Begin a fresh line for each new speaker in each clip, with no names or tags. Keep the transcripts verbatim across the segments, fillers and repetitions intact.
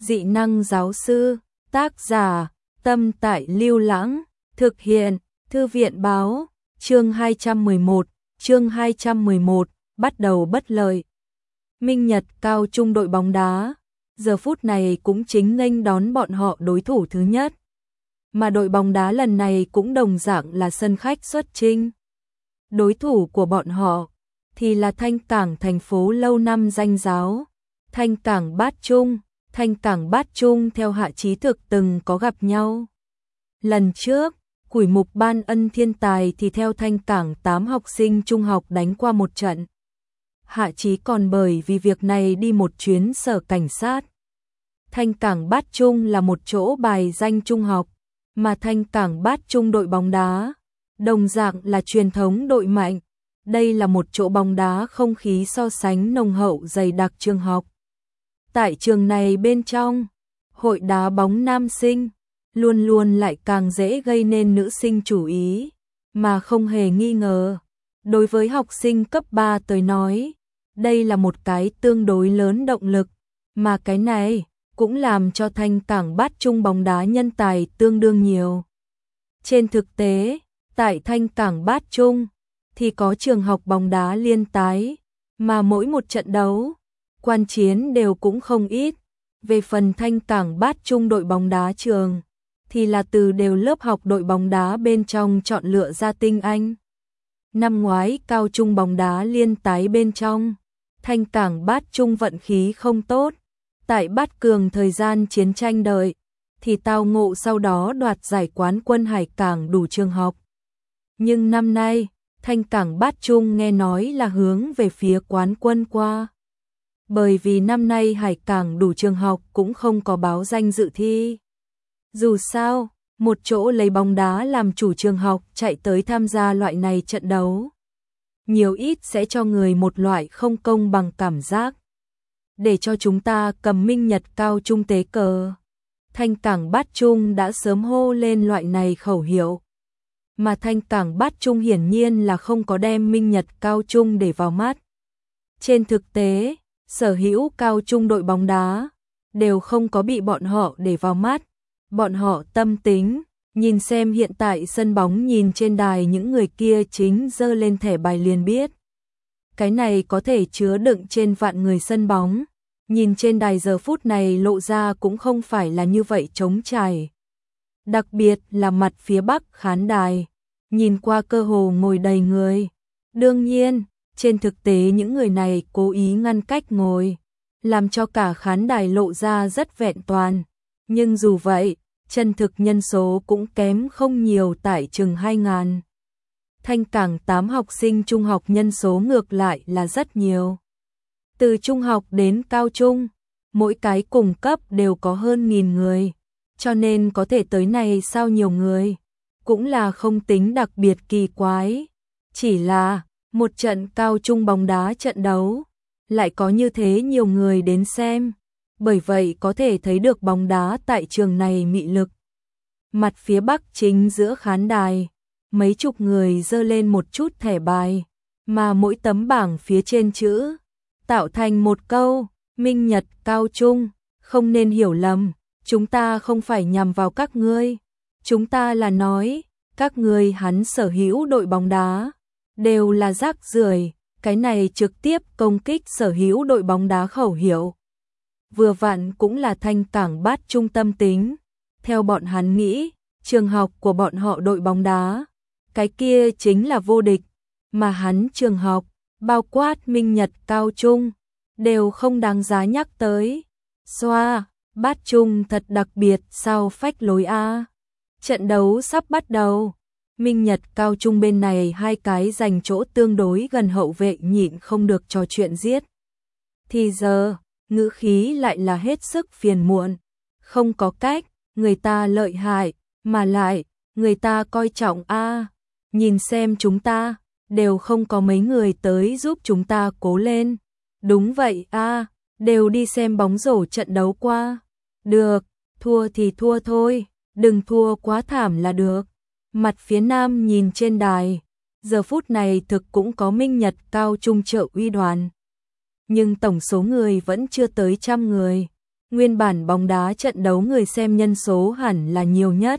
Dị năng giáo sư, tác giả, Tâm Tại Lưu Lãng, thực hiện, Thư viện báo, chương hai trăm mười một, chương hai trăm mười một, bắt đầu bất lợi. Minh Nhật cao trung đội bóng đá, giờ phút này cũng chính nghênh đón bọn họ đối thủ thứ nhất. Mà đội bóng đá lần này cũng đồng dạng là sân khách xuất chinh. Đối thủ của bọn họ thì là Thanh Cảng thành phố lâu năm danh giáo, Thanh Cảng Bát Trung. Thanh Cảng Bát Trung theo Hạ Chí Thực từng có gặp nhau. Lần trước, Quỷ Mục Ban Ân thiên tài thì theo Thanh Cảng tám học sinh trung học đánh qua một trận. Hạ Chí còn bởi vì việc này đi một chuyến sở cảnh sát. Thanh Cảng Bát Trung là một chỗ bài danh trung học, mà Thanh Cảng Bát Trung đội bóng đá, đồng dạng là truyền thống đội mạnh. Đây là một chỗ bóng đá không khí so sánh nồng hậu dày đặc trường học. Tại trường này bên trong, hội đá bóng nam sinh, luôn luôn lại càng dễ gây nên nữ sinh chú ý, mà không hề nghi ngờ. Đối với học sinh cấp ba tới nói, đây là một cái tương đối lớn động lực, mà cái này cũng làm cho Thanh Cảng Bát Trung bóng đá nhân tài tương đương nhiều. Trên thực tế, tại Thanh Cảng Bát Trung, thì có trường học bóng đá liên tái, mà mỗi một trận đấu, quan chiến đều cũng không ít. Về phần Thanh Cảng Bát Trung đội bóng đá trường, thì là từ đều lớp học đội bóng đá bên trong chọn lựa ra tinh anh. Năm ngoái cao trung bóng đá liên tái bên trong, Thanh Cảng Bát Trung vận khí không tốt. Tại Bát Cường thời gian chiến tranh đợi, thì tao ngộ sau đó đoạt giải quán quân Hải Cảng đủ trường học. Nhưng năm nay, Thanh Cảng Bát Trung nghe nói là hướng về phía quán quân qua. Bởi vì năm nay Hải Cảng đủ trường học cũng không có báo danh dự thi. Dù sao, một chỗ lấy bóng đá làm chủ trường học chạy tới tham gia loại này trận đấu, nhiều ít sẽ cho người một loại không công bằng cảm giác. Để cho chúng ta cầm Minh Nhật cao trung tế cờ, Thanh Cảng Bát Trung đã sớm hô lên loại này khẩu hiệu. Mà Thanh Cảng Bát Trung hiển nhiên là không có đem Minh Nhật cao trung để vào mắt. Trên thực tế, sở hữu cao trung đội bóng đá đều không có bị bọn họ để vào mắt. Bọn họ tâm tính, nhìn xem hiện tại sân bóng, nhìn trên đài những người kia chính giơ lên thẻ bài liền biết. Cái này có thể chứa đựng trên vạn người sân bóng, nhìn trên đài giờ phút này lộ ra cũng không phải là như vậy trống trải. Đặc biệt là mặt phía bắc khán đài, nhìn qua cơ hồ ngồi đầy người. Đương nhiên, trên thực tế những người này cố ý ngăn cách ngồi, làm cho cả khán đài lộ ra rất vẹn toàn. Nhưng dù vậy, chân thực nhân số cũng kém không nhiều, tại chừng hai ngàn. Thanh Cảng tám học sinh trung học nhân số ngược lại là rất nhiều. Từ trung học đến cao trung, mỗi cái cùng cấp đều có hơn nghìn người, cho nên có thể tới này sao nhiều người, cũng là không tính đặc biệt kỳ quái. Chỉ là, một trận cao trung bóng đá trận đấu, lại có như thế nhiều người đến xem, bởi vậy có thể thấy được bóng đá tại trường này mị lực. Mặt phía bắc chính giữa khán đài, mấy chục người giơ lên một chút thẻ bài, mà mỗi tấm bảng phía trên chữ tạo thành một câu: Minh Nhật cao trung, không nên hiểu lầm, chúng ta không phải nhằm vào các ngươi, chúng ta là nói các ngươi hắn sở hữu đội bóng đá đều là rác rưởi. Cái này trực tiếp công kích sở hữu đội bóng đá khẩu hiệu. Vừa vặn cũng là Thanh Cảng Bát Trung tâm tính. Theo bọn hắn nghĩ, trường học của bọn họ đội bóng đá, cái kia chính là vô địch, mà hắn trường học, bao quát Minh Nhật cao trung, đều không đáng giá nhắc tới. Xoa, Bát Trung thật đặc biệt sao phách lối a. Trận đấu sắp bắt đầu. Minh Nhật cao trung bên này hai cái giành chỗ tương đối gần hậu vệ nhịn không được trò chuyện giết. Thì giờ, ngữ khí lại là hết sức phiền muộn. Không có cách, người ta lợi hại, mà lại, người ta coi trọng a. Nhìn xem chúng ta, đều không có mấy người tới giúp chúng ta cố lên. Đúng vậy a, đều đi xem bóng rổ trận đấu qua. Được, thua thì thua thôi, đừng thua quá thảm là được. Mặt phía nam nhìn trên đài, giờ phút này thực cũng có Minh Nhật cao trung trợ uy đoàn. Nhưng tổng số người vẫn chưa tới trăm người. Nguyên bản bóng đá trận đấu người xem nhân số hẳn là nhiều nhất.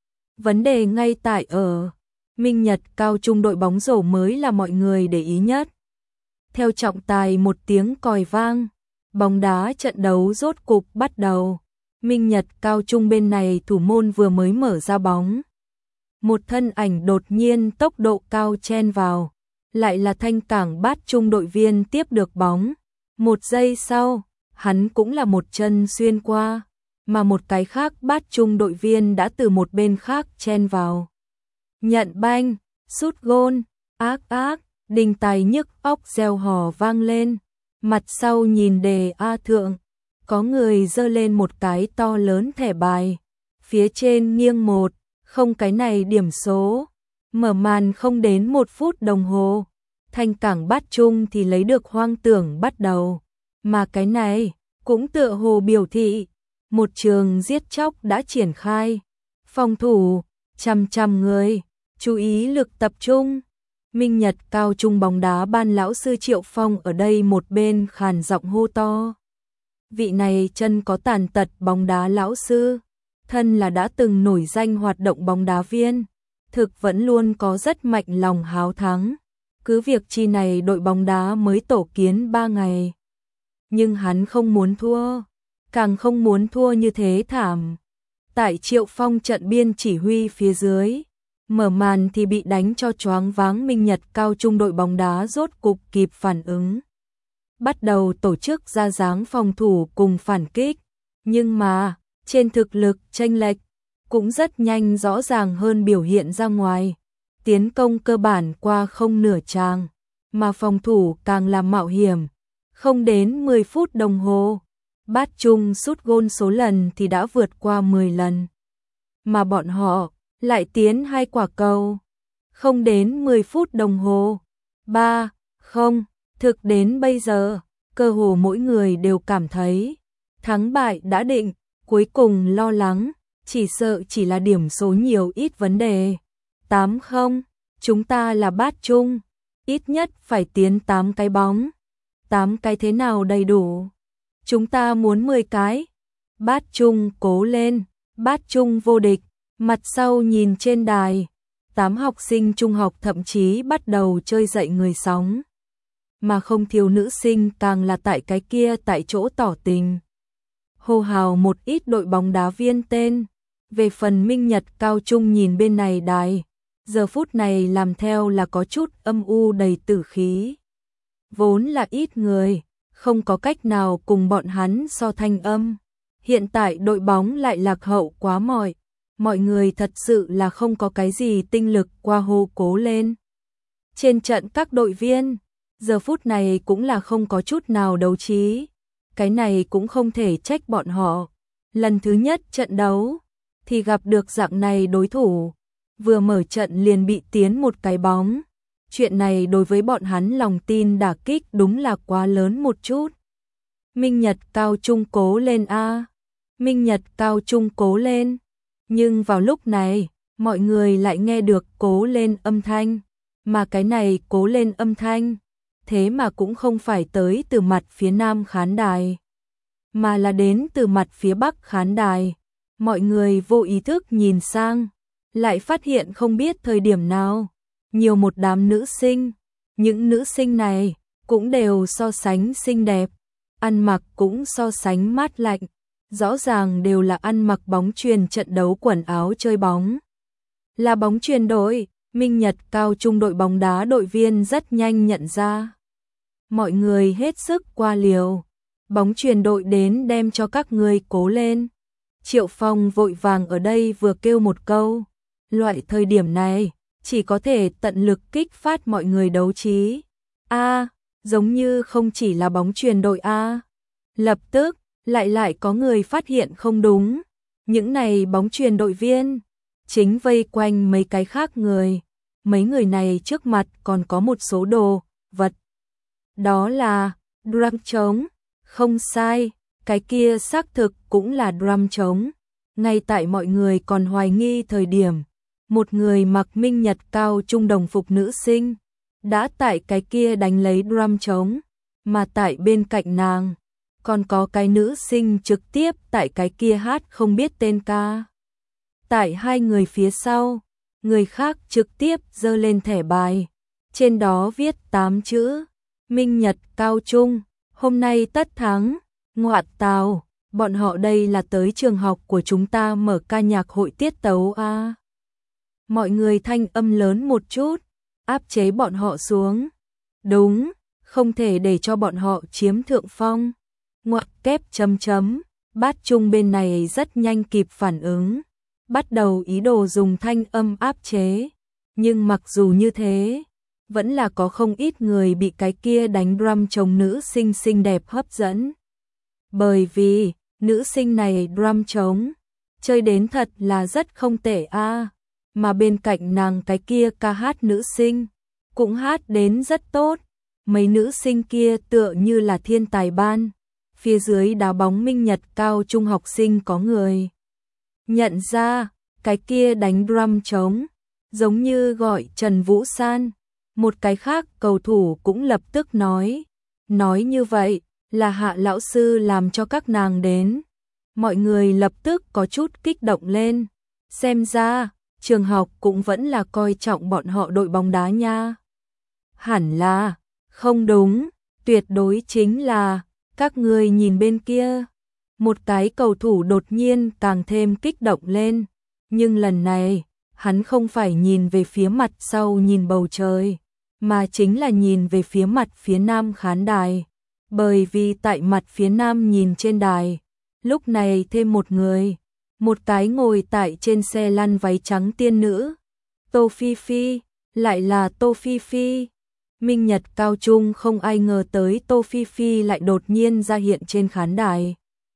Vấn đề ngay tại ở Minh Nhật Cao Trung đội bóng rổ mới là mọi người để ý nhất. Theo trọng tài một tiếng còi vang, bóng đá trận đấu rốt cục bắt đầu. Minh Nhật Cao Trung bên này thủ môn vừa mới mở ra bóng. Một thân ảnh đột nhiên tốc độ cao chen vào, lại là Thanh Cảng Bát Trung đội viên tiếp được bóng. Một giây sau, hắn cũng là một chân xuyên qua, mà một cái khác Bát Trung đội viên đã từ một bên khác chen vào. Nhận banh, sút gôn, ác ác, đình tài nhức óc reo hò vang lên. Mặt sau nhìn đề A thượng, có người giơ lên một cái to lớn thẻ bài, phía trên nghiêng một, không cái này điểm số. Mở màn không đến một phút đồng hồ, Thanh Cảng Bát Trung thì lấy được hoang tưởng bắt đầu, mà cái này cũng tựa hồ biểu thị một trường giết chóc đã triển khai. Phòng thủ, trăm trăm người, chú ý lực tập trung. Minh Nhật Cao Trung bóng đá ban lão sư Triệu Phong ở đây một bên khàn giọng hô to. Vị này chân có tàn tật bóng đá lão sư, thân là đã từng nổi danh hoạt động bóng đá viên, thực vẫn luôn có rất mạnh lòng háo thắng. Cứ việc chi này đội bóng đá mới tổ kiến ba ngày, nhưng hắn không muốn thua, càng không muốn thua như thế thảm. Tại Triệu Phong trận biên chỉ huy phía dưới, mở màn thì bị đánh cho choáng váng. Minh Nhật Cao Trung đội bóng đá rốt cục kịp phản ứng, bắt đầu tổ chức ra dáng phòng thủ cùng phản kích, nhưng mà trên thực lực chênh lệch cũng rất nhanh rõ ràng hơn biểu hiện ra ngoài. Tiến công cơ bản qua không nửa trang, mà phòng thủ càng làm mạo hiểm. Không đến mười phút đồng hồ, Bát Trung sút gôn số lần thì đã vượt qua mười lần, mà bọn họ lại tiến hai quả cầu. Không đến mười phút đồng hồ, ba không. Thực đến bây giờ, cơ hồ mỗi người đều cảm thấy thắng bại đã định, cuối cùng lo lắng, chỉ sợ chỉ là điểm số nhiều ít vấn đề. tám không, chúng ta là Bát Trung, ít nhất phải tiến tám cái bóng. tám cái thế nào đầy đủ? Chúng ta muốn mười cái. Bát Trung cố lên, Bát Trung vô địch. Mặt sau nhìn trên đài, tám học sinh trung học thậm chí bắt đầu chơi dậy người sóng. Mà không thiếu nữ sinh càng là tại cái kia tại chỗ tỏ tình, hô hào một ít đội bóng đá viên tên. Về phần Minh Nhật Cao Trung nhìn bên này đài, giờ phút này làm theo là có chút âm u đầy tử khí. Vốn là ít người, không có cách nào cùng bọn hắn so thanh âm. Hiện tại đội bóng lại lạc hậu quá mọi. Mọi người thật sự là không có cái gì tinh lực qua hô cố lên. Trên trận các đội viên, giờ phút này cũng là không có chút nào đấu trí. Cái này cũng không thể trách bọn họ. Lần thứ nhất trận đấu, thì gặp được dạng này đối thủ. Vừa mở trận liền bị tiến một cái bóng. Chuyện này đối với bọn hắn lòng tin đả kích đúng là quá lớn một chút. Minh Nhật Cao Trung cố lên a, Minh Nhật Cao Trung cố lên. Nhưng vào lúc này, mọi người lại nghe được cố lên âm thanh. Mà cái này cố lên âm thanh, thế mà cũng không phải tới từ mặt phía nam khán đài, mà là đến từ mặt phía bắc khán đài. Mọi người vô ý thức nhìn sang, lại phát hiện không biết thời điểm nào, nhiều một đám nữ sinh. Những nữ sinh này cũng đều so sánh xinh đẹp, ăn mặc cũng so sánh mát lạnh, rõ ràng đều là ăn mặc bóng chuyền trận đấu quần áo chơi bóng. Là bóng chuyền đội, Minh Nhật Cao Trung đội bóng đá đội viên rất nhanh nhận ra. Mọi người hết sức qua liều, bóng chuyền đội đến đem cho các ngươi cố lên. Triệu Phong vội vàng ở đây vừa kêu một câu, loại thời điểm này chỉ có thể tận lực kích phát mọi người đấu trí. A, giống như không chỉ là bóng chuyền đội A. Lập tức, lại lại có người phát hiện không đúng. Những này bóng chuyền đội viên chính vây quanh mấy cái khác người. Mấy người này trước mặt còn có một số đồ vật. Đó là drum trống. Không sai, cái kia xác thực cũng là drum trống. Ngay tại mọi người còn hoài nghi thời điểm, một người mặc Minh Nhật Cao Trung đồng phục nữ sinh đã tại cái kia đánh lấy drum trống, mà tại bên cạnh nàng còn có cái nữ sinh trực tiếp tại cái kia hát không biết tên ca. Tại hai người phía sau, người khác trực tiếp giơ lên thẻ bài, trên đó viết tám chữ, Minh Nhật Cao Trung, hôm nay tất thắng, ngoạn tào, bọn họ đây là tới trường học của chúng ta mở ca nhạc hội tiết tấu à. Mọi người thanh âm lớn một chút, áp chế bọn họ xuống. Đúng, không thể để cho bọn họ chiếm thượng phong. Ngoặc kép chấm chấm, Bát Trung bên này rất nhanh kịp phản ứng, bắt đầu ý đồ dùng thanh âm áp chế. Nhưng mặc dù như thế, vẫn là có không ít người bị cái kia đánh drum trống nữ sinh xinh đẹp hấp dẫn. Bởi vì, nữ sinh này drum trống, chơi đến thật là rất không tệ a, mà bên cạnh nàng cái kia ca hát nữ sinh, cũng hát đến rất tốt. Mấy nữ sinh kia tựa như là thiên tài ban. Phía dưới đá bóng Minh Nhật Cao Trung học sinh có người nhận ra, cái kia đánh drum trống, giống như gọi Trần Vũ San. Một cái khác cầu thủ cũng lập tức nói, nói như vậy là Hạ lão sư làm cho các nàng đến. Mọi người lập tức có chút kích động lên, xem ra trường học cũng vẫn là coi trọng bọn họ đội bóng đá nha. Hẳn là, không đúng, tuyệt đối chính là, các người nhìn bên kia. Một cái cầu thủ đột nhiên càng thêm kích động lên, nhưng lần này, hắn không phải nhìn về phía mặt sau nhìn bầu trời, mà chính là nhìn về phía mặt phía nam khán đài. Bởi vì tại mặt phía nam nhìn trên đài, lúc này thêm một người, một cái ngồi tại trên xe lăn váy trắng tiên nữ. Tô Phi Phi, lại là Tô Phi Phi. Minh Nhật Cao Trung không ai ngờ tới Tô Phi Phi lại đột nhiên ra hiện trên khán đài.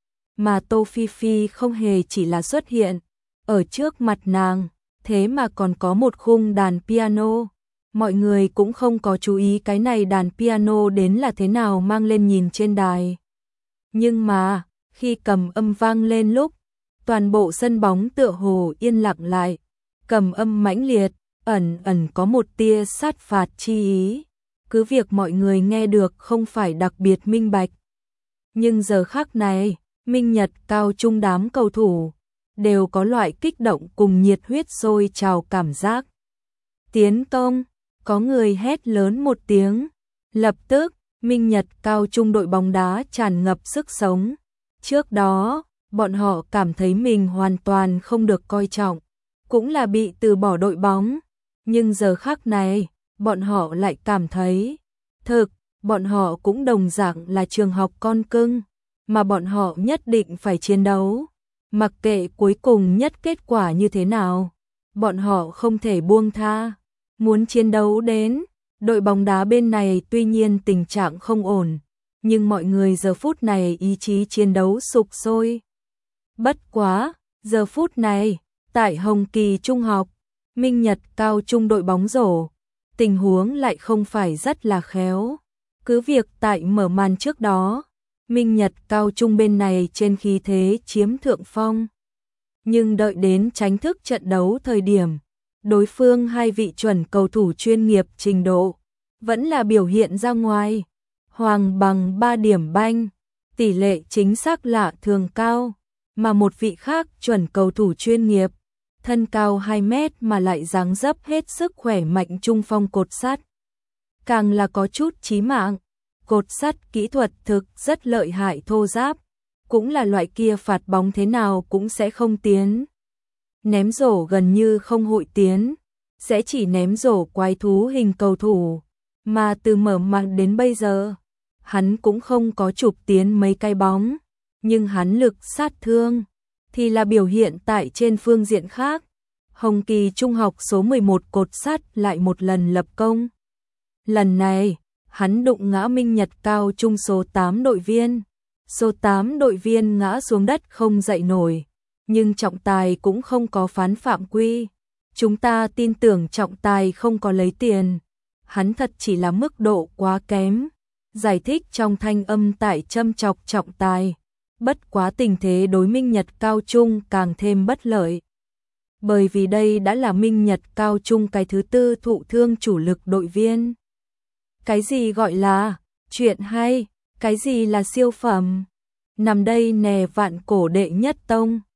Mà Tô Phi Phi không hề chỉ là xuất hiện, ở trước mặt nàng, thế mà còn có một khung đàn piano. Mọi người cũng không có chú ý cái này đàn piano đến là thế nào mang lên nhìn trên đài. Nhưng mà, khi cầm âm vang lên lúc, toàn bộ sân bóng tựa hồ yên lặng lại, cầm âm mãnh liệt, ẩn ẩn có một tia sát phạt chi ý. Cứ việc mọi người nghe được không phải đặc biệt minh bạch. Nhưng giờ khắc này, Minh Nhật Cao Trung đám cầu thủ đều có loại kích động cùng nhiệt huyết sôi trào cảm giác. Tiến công, có người hét lớn một tiếng. Lập tức, Minh Nhật Cao Trung đội bóng đá tràn ngập sức sống. Trước đó, bọn họ cảm thấy mình hoàn toàn không được coi trọng, cũng là bị từ bỏ đội bóng. Nhưng giờ khắc này, bọn họ lại cảm thấy, thực, bọn họ cũng đồng dạng là trường học con cưng, mà bọn họ nhất định phải chiến đấu. Mặc kệ cuối cùng nhất kết quả như thế nào, bọn họ không thể buông tha, muốn chiến đấu đến. Đội bóng đá bên này tuy nhiên tình trạng không ổn, nhưng mọi người giờ phút này ý chí chiến đấu sục sôi. Bất quá, giờ phút này, tại Hồng Kỳ Trung học, Minh Nhật Cao Trung đội bóng rổ, tình huống lại không phải rất là khéo. Cứ việc tại mở màn trước đó, Minh Nhật Cao Trung bên này trên khí thế chiếm thượng phong. Nhưng đợi đến chính thức trận đấu thời điểm, đối phương hai vị chuẩn cầu thủ chuyên nghiệp trình độ, vẫn là biểu hiện ra ngoài. Hoàng bằng ba điểm banh, tỷ lệ chính xác lạ thường cao, mà một vị khác chuẩn cầu thủ chuyên nghiệp, thân cao hai mét mà lại dáng dấp hết sức khỏe mạnh trung phong cột sắt. Càng là có chút chí mạng, cột sắt kỹ thuật thực rất lợi hại thô ráp, cũng là loại kia phạt bóng thế nào cũng sẽ không tiến. Ném rổ gần như không hội tiến, sẽ chỉ ném rổ quái thú hình cầu thủ, mà từ mở màn đến bây giờ, hắn cũng không có chụp tiến mấy cái bóng, nhưng hắn lực sát thương thì là biểu hiện tại trên phương diện khác. Hồng Kỳ Trung học số mười một cột sắt lại một lần lập công. Lần này, hắn đụng ngã Minh Nhật Cao Trung số tám đội viên. Số tám đội viên ngã xuống đất không dậy nổi, nhưng trọng tài cũng không có phán phạm quy. Chúng ta tin tưởng trọng tài không có lấy tiền. Hắn thật chỉ là mức độ quá kém. Giải thích trong thanh âm tại châm chọc trọng tài. Bất quá tình thế đối Minh Nhật Cao Trung càng thêm bất lợi. Bởi vì đây đã là Minh Nhật Cao Trung cái thứ tư thụ thương chủ lực đội viên. Cái gì gọi là chuyện hay, cái gì là siêu phẩm? nằm đây nè vạn cổ đệ nhất tông.